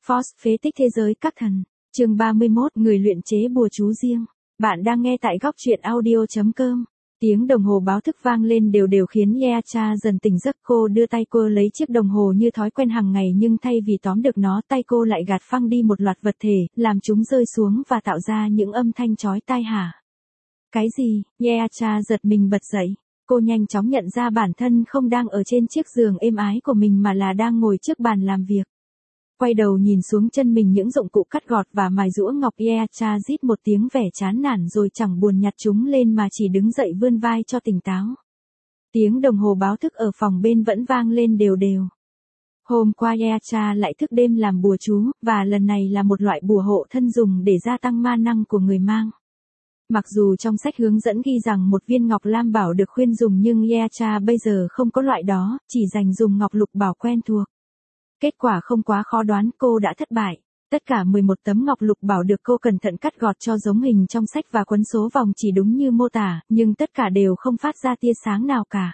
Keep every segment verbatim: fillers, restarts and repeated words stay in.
Force phế tích thế giới các thần. Chương ba mươi mốt, người luyện chế bùa chú riêng. Bạn đang nghe tại góc truyện audio chấm com. Tiếng đồng hồ báo thức vang lên đều đều khiến Yeacha dần tỉnh giấc. Cô đưa tay cô lấy chiếc đồng hồ như thói quen hàng ngày, nhưng thay vì tóm được nó, tay cô lại gạt phăng đi một loạt vật thể, làm chúng rơi xuống và tạo ra những âm thanh chói tai hả. Cái gì? Yeacha giật mình bật dậy. Cô nhanh chóng nhận ra bản thân không đang ở trên chiếc giường êm ái của mình mà là đang ngồi trước bàn làm việc. Quay đầu nhìn xuống chân mình những dụng cụ cắt gọt và mài rũa ngọc, Yeacha rít một tiếng vẻ chán nản rồi chẳng buồn nhặt chúng lên mà chỉ đứng dậy vươn vai cho tỉnh táo. Tiếng đồng hồ báo thức ở phòng bên vẫn vang lên đều đều. Hôm qua Yeacha lại thức đêm làm bùa chú, và lần này là một loại bùa hộ thân dùng để gia tăng ma năng của người mang. Mặc dù trong sách hướng dẫn ghi rằng một viên ngọc lam bảo được khuyên dùng, nhưng Yeacha bây giờ không có loại đó, chỉ dành dùng ngọc lục bảo quen thuộc. Kết quả không quá khó đoán, cô đã thất bại. Tất cả mười một tấm ngọc lục bảo được cô cẩn thận cắt gọt cho giống hình trong sách và quấn số vòng chỉ đúng như mô tả, nhưng tất cả đều không phát ra tia sáng nào cả.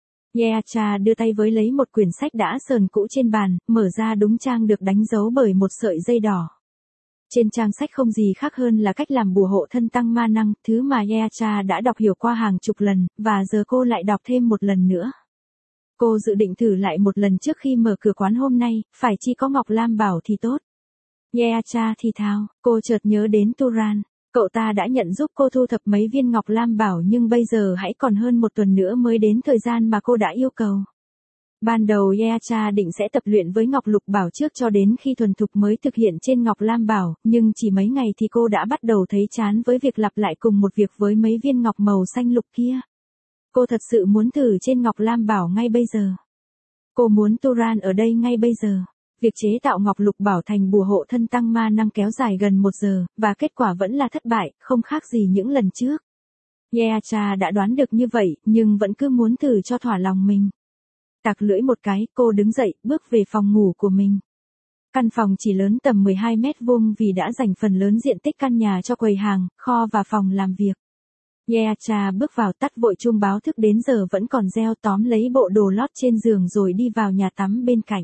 Yeacha đưa tay với lấy một quyển sách đã sờn cũ trên bàn, mở ra đúng trang được đánh dấu bởi một sợi dây đỏ. Trên trang sách không gì khác hơn là cách làm bùa hộ thân tăng ma năng, thứ mà Yeacha đã đọc hiểu qua hàng chục lần, và giờ cô lại đọc thêm một lần nữa. Cô dự định thử lại một lần trước khi mở cửa quán hôm nay, phải chi có ngọc lam bảo thì tốt. Yeacha thì thào, cô chợt nhớ đến Turan. Cậu ta đã nhận giúp cô thu thập mấy viên ngọc lam bảo, nhưng bây giờ hãy còn hơn một tuần nữa mới đến thời gian mà cô đã yêu cầu. Ban đầu Yeacha định sẽ tập luyện với ngọc lục bảo trước cho đến khi thuần thục mới thực hiện trên ngọc lam bảo, nhưng chỉ mấy ngày thì cô đã bắt đầu thấy chán với việc lặp lại cùng một việc với mấy viên ngọc màu xanh lục kia. Cô thật sự muốn thử trên ngọc lam bảo ngay bây giờ. Cô muốn Turan ở đây ngay bây giờ. Việc chế tạo ngọc lục bảo thành bùa hộ thân tăng ma năng kéo dài gần một giờ, và kết quả vẫn là thất bại, không khác gì những lần trước. Yeacha đã đoán được như vậy, nhưng vẫn cứ muốn thử cho thỏa lòng mình. Tặc lưỡi một cái, cô đứng dậy, bước về phòng ngủ của mình. Căn phòng chỉ lớn tầm mười hai mét vuông vì đã dành phần lớn diện tích căn nhà cho quầy hàng, kho và phòng làm việc. Yeacha bước vào, tắt vội chuông báo thức đến giờ vẫn còn reo, tóm lấy bộ đồ lót trên giường rồi đi vào nhà tắm bên cạnh.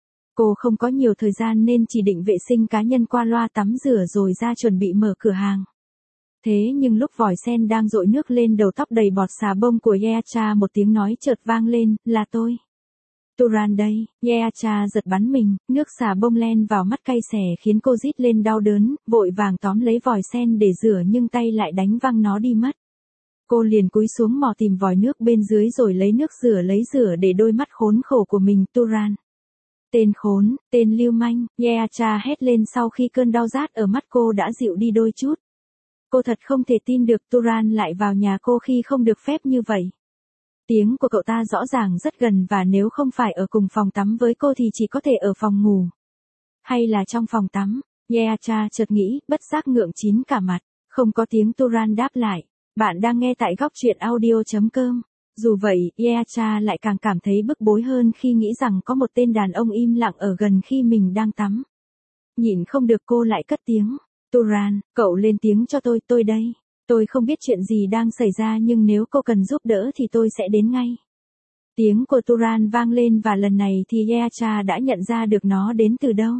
Cô không có nhiều thời gian nên chỉ định vệ sinh cá nhân qua loa tắm rửa rồi ra chuẩn bị mở cửa hàng. Thế nhưng lúc vòi sen đang dội nước lên đầu tóc đầy bọt xà bông của Yeacha, một tiếng nói chợt vang lên, là tôi. Turan đây. Yeacha giật bắn mình, nước xà bông len vào mắt cay xè khiến cô rít lên đau đớn, vội vàng tóm lấy vòi sen để rửa nhưng tay lại đánh văng nó đi mất. Cô liền cúi xuống mò tìm vòi nước bên dưới rồi lấy nước rửa lấy rửa để đôi mắt khốn khổ của mình. Turan. Tên khốn, tên lưu manh, Yeacha hét lên sau khi cơn đau rát ở mắt cô đã dịu đi đôi chút. Cô thật không thể tin được Turan lại vào nhà cô khi không được phép như vậy. Tiếng của cậu ta rõ ràng rất gần, và nếu không phải ở cùng phòng tắm với cô thì chỉ có thể ở phòng ngủ. Hay là trong phòng tắm, Yeacha chợt nghĩ, bất giác ngượng chín cả mặt. Không có tiếng Turan đáp lại. Bạn đang nghe tại góc truyện audio chấm com. Dù vậy, Yeacha lại càng cảm thấy bức bối hơn khi nghĩ rằng có một tên đàn ông im lặng ở gần khi mình đang tắm. Nhịn không được cô lại cất tiếng. Turan, cậu lên tiếng cho tôi, tôi đây. Tôi không biết chuyện gì đang xảy ra, nhưng nếu cô cần giúp đỡ thì tôi sẽ đến ngay. Tiếng của Turan vang lên, và lần này thì Yeacha đã nhận ra được nó đến từ đâu.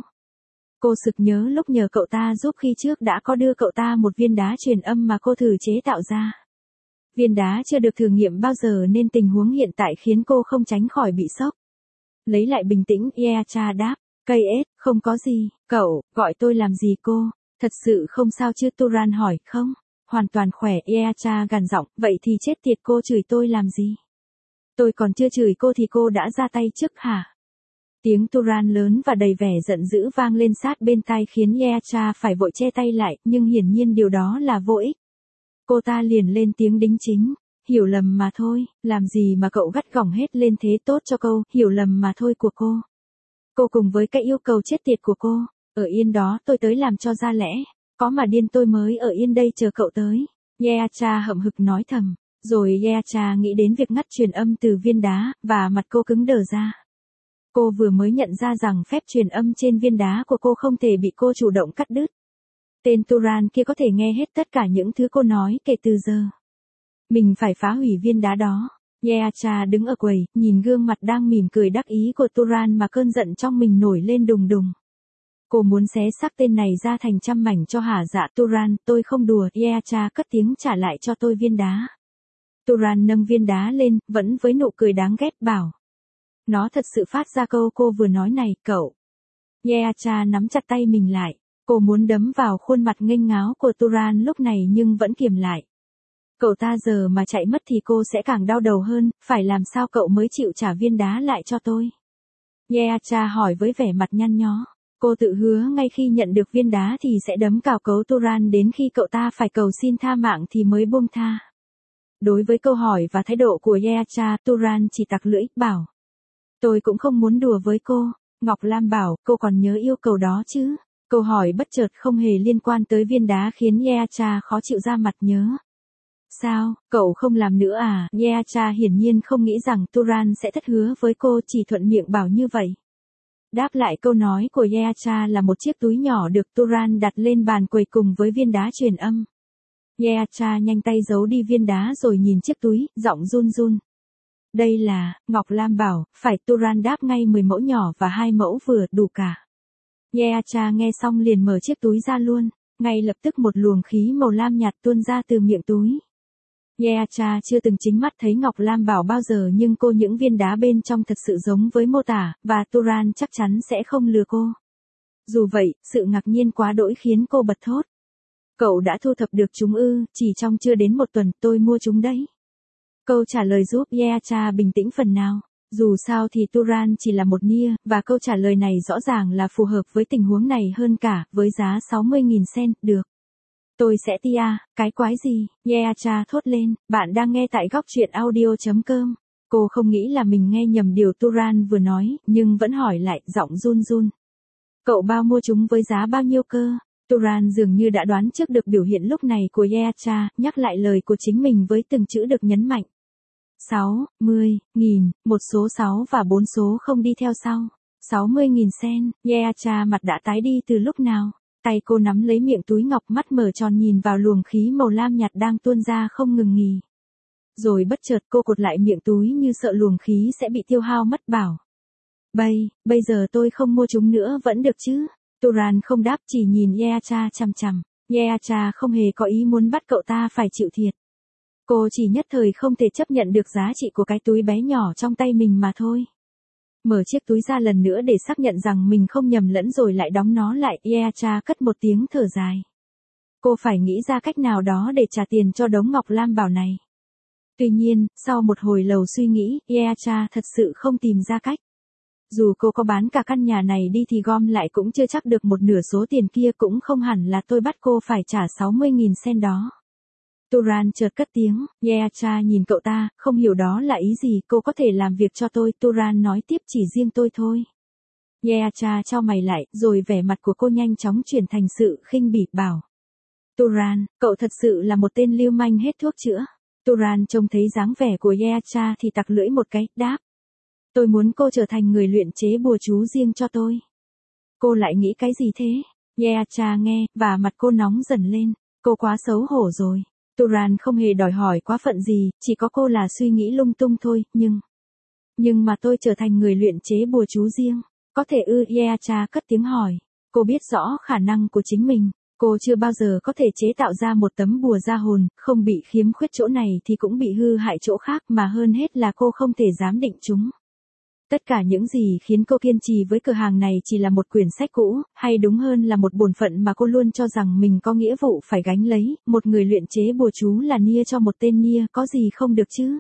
Cô sực nhớ lúc nhờ cậu ta giúp khi trước đã có đưa cậu ta một viên đá truyền âm mà cô thử chế tạo ra. Viên đá chưa được thử nghiệm bao giờ nên tình huống hiện tại khiến cô không tránh khỏi bị sốc. Lấy lại bình tĩnh, Yeacha đáp, cây ếch, không có gì, cậu, gọi tôi làm gì cô, thật sự không sao chứ? Turan hỏi. Không, hoàn toàn khỏe. Yeacha gằn giọng, vậy thì chết tiệt, cô chửi tôi làm gì? Tôi còn chưa chửi cô thì cô đã ra tay trước hả? Tiếng Turan lớn và đầy vẻ giận dữ vang lên sát bên tai khiến Yeacha phải vội che tay lại, nhưng hiển nhiên điều đó là vô ích. Cô ta liền lên tiếng đính chính, hiểu lầm mà thôi, làm gì mà cậu gắt gỏng hết lên thế? Tốt cho câu hiểu lầm mà thôi của cô. Cô cùng với cái yêu cầu chết tiệt của cô, ở yên đó, tôi tới làm cho ra lẽ, có mà điên tôi mới ở yên đây chờ cậu tới. Yeacha hậm hực nói thầm, rồi Yeacha nghĩ đến việc ngắt truyền âm từ viên đá, và mặt cô cứng đờ ra. Cô vừa mới nhận ra rằng phép truyền âm trên viên đá của cô không thể bị cô chủ động cắt đứt. Tên Turan kia có thể nghe hết tất cả những thứ cô nói kể từ giờ. Mình phải phá hủy viên đá đó. Yeacha đứng ở quầy, nhìn gương mặt đang mỉm cười đắc ý của Turan mà cơn giận trong mình nổi lên đùng đùng. Cô muốn xé xác tên này ra thành trăm mảnh cho hả dạ Turan, tôi không đùa, Yeacha cất tiếng trả lại cho tôi viên đá. Turan nâng viên đá lên, vẫn với nụ cười đáng ghét bảo. Nó thật sự phát ra câu cô vừa nói này, cậu. Yeacha nắm chặt tay mình lại. Cô muốn đấm vào khuôn mặt nghênh ngáo của Turan lúc này nhưng vẫn kiềm lại. Cậu ta giờ mà chạy mất thì cô sẽ càng đau đầu hơn, phải làm sao cậu mới chịu trả viên đá lại cho tôi? Yeacha hỏi với vẻ mặt nhăn nhó. Cô tự hứa ngay khi nhận được viên đá thì sẽ đấm cào cấu Turan đến khi cậu ta phải cầu xin tha mạng thì mới buông tha. Đối với câu hỏi và thái độ của Yeacha, Turan chỉ tặc lưỡi, bảo. Tôi cũng không muốn đùa với cô. Ngọc Lam bảo, cô còn nhớ yêu cầu đó chứ? Câu hỏi bất chợt không hề liên quan tới viên đá khiến Yeacha khó chịu ra mặt nhớ. Sao, cậu không làm nữa à? Yeacha hiển nhiên không nghĩ rằng Turan sẽ thất hứa với cô, chỉ thuận miệng bảo như vậy. Đáp lại câu nói của Yeacha là một chiếc túi nhỏ được Turan đặt lên bàn quầy cùng với viên đá truyền âm. Yeacha nhanh tay giấu đi viên đá rồi nhìn chiếc túi, giọng run run. Đây là, Ngọc Lam bảo, phải. Turan đáp ngay mười mẫu nhỏ và hai mẫu vừa, đủ cả. Yeacha nghe xong liền mở chiếc túi ra luôn, ngay lập tức một luồng khí màu lam nhạt tuôn ra từ miệng túi. Yeacha chưa từng chính mắt thấy Ngọc Lam bảo bao giờ nhưng cô những viên đá bên trong thật sự giống với mô tả, và Turan chắc chắn sẽ không lừa cô. Dù vậy, sự ngạc nhiên quá đỗi khiến cô bật thốt. Cậu đã thu thập được chúng ư? Chỉ trong chưa đến một tuần tôi mua chúng đấy. Câu trả lời giúp Yeacha bình tĩnh phần nào. Dù sao thì Turan chỉ là một nia, và câu trả lời này rõ ràng là phù hợp với tình huống này hơn cả, với giá sáu mươi nghìn sen, được. Tôi sẽ tia, cái quái gì? Yeacha thốt lên, bạn đang nghe tại góc truyện audio chấm com. Cô không nghĩ là mình nghe nhầm điều Turan vừa nói, nhưng vẫn hỏi lại, giọng run run. Cậu bao mua chúng với giá bao nhiêu cơ? Turan dường như đã đoán trước được biểu hiện lúc này của Yeacha, nhắc lại lời của chính mình với từng chữ được nhấn mạnh. sáu mươi nghìn, một số sáu và bốn số không đi theo sau. sáu mươi nghìn sen, Yeacha mặt đã tái đi từ lúc nào. Tay cô nắm lấy miệng túi ngọc, mắt mở tròn nhìn vào luồng khí màu lam nhạt đang tuôn ra không ngừng nghỉ. Rồi bất chợt cô cột lại miệng túi như sợ luồng khí sẽ bị tiêu hao mất, bảo. Bây, bây giờ tôi không mua chúng nữa vẫn được chứ? Turan không đáp, chỉ nhìn Yeacha chằm chằm. Yeacha không hề có ý muốn bắt cậu ta phải chịu thiệt. Cô chỉ nhất thời không thể chấp nhận được giá trị của cái túi bé nhỏ trong tay mình mà thôi. Mở chiếc túi ra lần nữa để xác nhận rằng mình không nhầm lẫn rồi lại đóng nó lại, Yeacha cất một tiếng thở dài. Cô phải nghĩ ra cách nào đó để trả tiền cho đống ngọc lam bảo này. Tuy nhiên, sau một hồi lầu suy nghĩ, Yeacha thật sự không tìm ra cách. Dù cô có bán cả căn nhà này đi thì gom lại cũng chưa chắc được một nửa số tiền kia, cũng không hẳn là tôi bắt cô phải trả sáu mươi nghìn sen đó. Turan chợt cất tiếng, Yeacha nhìn cậu ta, không hiểu đó là ý gì. Cô có thể làm việc cho tôi, Turan nói tiếp, chỉ riêng tôi thôi. Yeacha chau mày lại, rồi vẻ mặt của cô nhanh chóng chuyển thành sự khinh bỉ, bảo. Turan, cậu thật sự là một tên lưu manh hết thuốc chữa. Turan trông thấy dáng vẻ của Yeacha thì tặc lưỡi một cái, đáp. Tôi muốn cô trở thành người luyện chế bùa chú riêng cho tôi. Cô lại nghĩ cái gì thế? Yeacha nghe, và mặt cô nóng dần lên. Cô quá xấu hổ rồi. Turan không hề đòi hỏi quá phận gì, chỉ có cô là suy nghĩ lung tung thôi, nhưng... Nhưng mà tôi trở thành người luyện chế bùa chú riêng. Có thể ư? Yeacha cất tiếng hỏi. Cô biết rõ khả năng của chính mình. Cô chưa bao giờ có thể chế tạo ra một tấm bùa ra hồn, không bị khiếm khuyết chỗ này thì cũng bị hư hại chỗ khác, mà hơn hết là cô không thể giám định chúng. Tất cả những gì khiến cô kiên trì với cửa hàng này chỉ là một quyển sách cũ, hay đúng hơn là một bổn phận mà cô luôn cho rằng mình có nghĩa vụ phải gánh lấy. Một người luyện chế bùa chú là nia cho một tên nia, có gì không được chứ?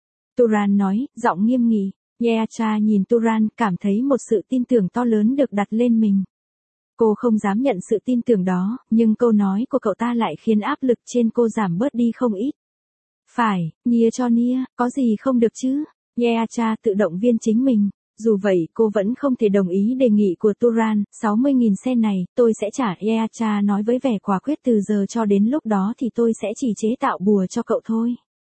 Turan nói, giọng nghiêm nghị. Yeacha nhìn Turan, cảm thấy một sự tin tưởng to lớn được đặt lên mình. Cô không dám nhận sự tin tưởng đó, nhưng câu nói của cậu ta lại khiến áp lực trên cô giảm bớt đi không ít. Phải, nia cho nia, có gì không được chứ? Yeacha tự động viên chính mình. Dù vậy, cô vẫn không thể đồng ý đề nghị của Turan. sáu mươi nghìn sen này, tôi sẽ trả. Yeacha nói với vẻ quả quyết, từ giờ cho đến lúc đó thì tôi sẽ chỉ chế tạo bùa cho cậu thôi.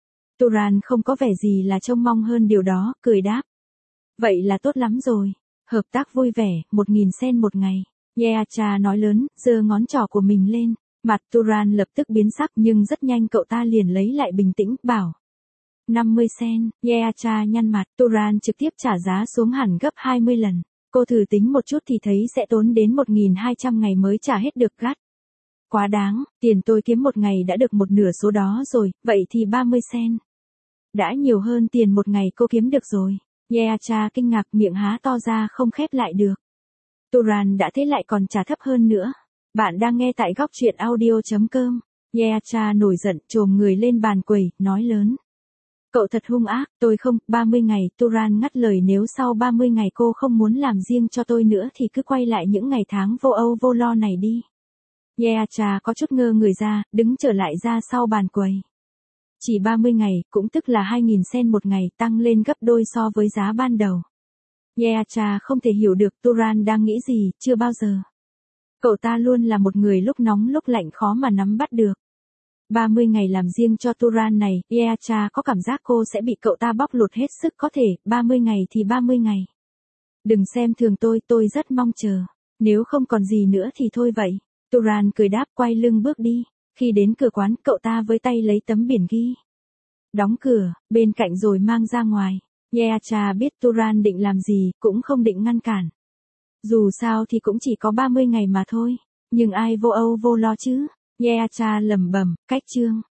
Turan không có vẻ gì là trông mong hơn điều đó, cười đáp. Vậy là tốt lắm rồi. Hợp tác vui vẻ, một nghìn sen một ngày. Yeacha nói lớn, giơ ngón trỏ của mình lên. Mặt Turan lập tức biến sắc, nhưng rất nhanh cậu ta liền lấy lại bình tĩnh, bảo. năm mươi sen, Yeacha nhăn mặt, Turan trực tiếp trả giá xuống hẳn gấp hai mươi lần. Cô thử tính một chút thì thấy sẽ tốn đến một nghìn hai trăm ngày mới trả hết được gắt. Quá đáng, tiền tôi kiếm một ngày đã được một nửa số đó rồi, vậy thì ba mươi sen. Đã nhiều hơn tiền một ngày cô kiếm được rồi. Yeah cha kinh ngạc miệng há to ra không khép lại được. Turan đã thế lại còn trả thấp hơn nữa. Bạn đang nghe tại góc truyện audio.com. Yeah cha nổi giận trồm người lên bàn quầy, nói lớn. Cậu thật hung ác, tôi không, ba mươi ngày, Turan ngắt lời nếu sau ba mươi ngày cô không muốn làm riêng cho tôi nữa thì cứ quay lại những ngày tháng vô âu vô lo này đi. Yeah cha có chút ngơ người ra, đứng trở lại ra sau bàn quầy. Chỉ ba mươi ngày, cũng tức là hai nghìn sen một ngày, tăng lên gấp đôi so với giá ban đầu. Yeah cha không thể hiểu được Turan đang nghĩ gì, chưa bao giờ. Cậu ta luôn là một người lúc nóng lúc lạnh khó mà nắm bắt được. ba mươi ngày làm riêng cho Turan này, Yeah cha có cảm giác cô sẽ bị cậu ta bóc lột hết sức có thể, ba mươi ngày thì ba mươi ngày. Đừng xem thường tôi, tôi rất mong chờ. Nếu không còn gì nữa thì thôi vậy. Turan cười đáp quay lưng bước đi. Khi đến cửa quán, cậu ta với tay lấy tấm biển ghi. Đóng cửa, bên cạnh rồi mang ra ngoài. Yeah cha biết Turan định làm gì, cũng không định ngăn cản. Dù sao thì cũng chỉ có ba mươi ngày mà thôi. Nhưng ai vô âu vô lo chứ. Yeah cha lẩm bẩm, cách chương.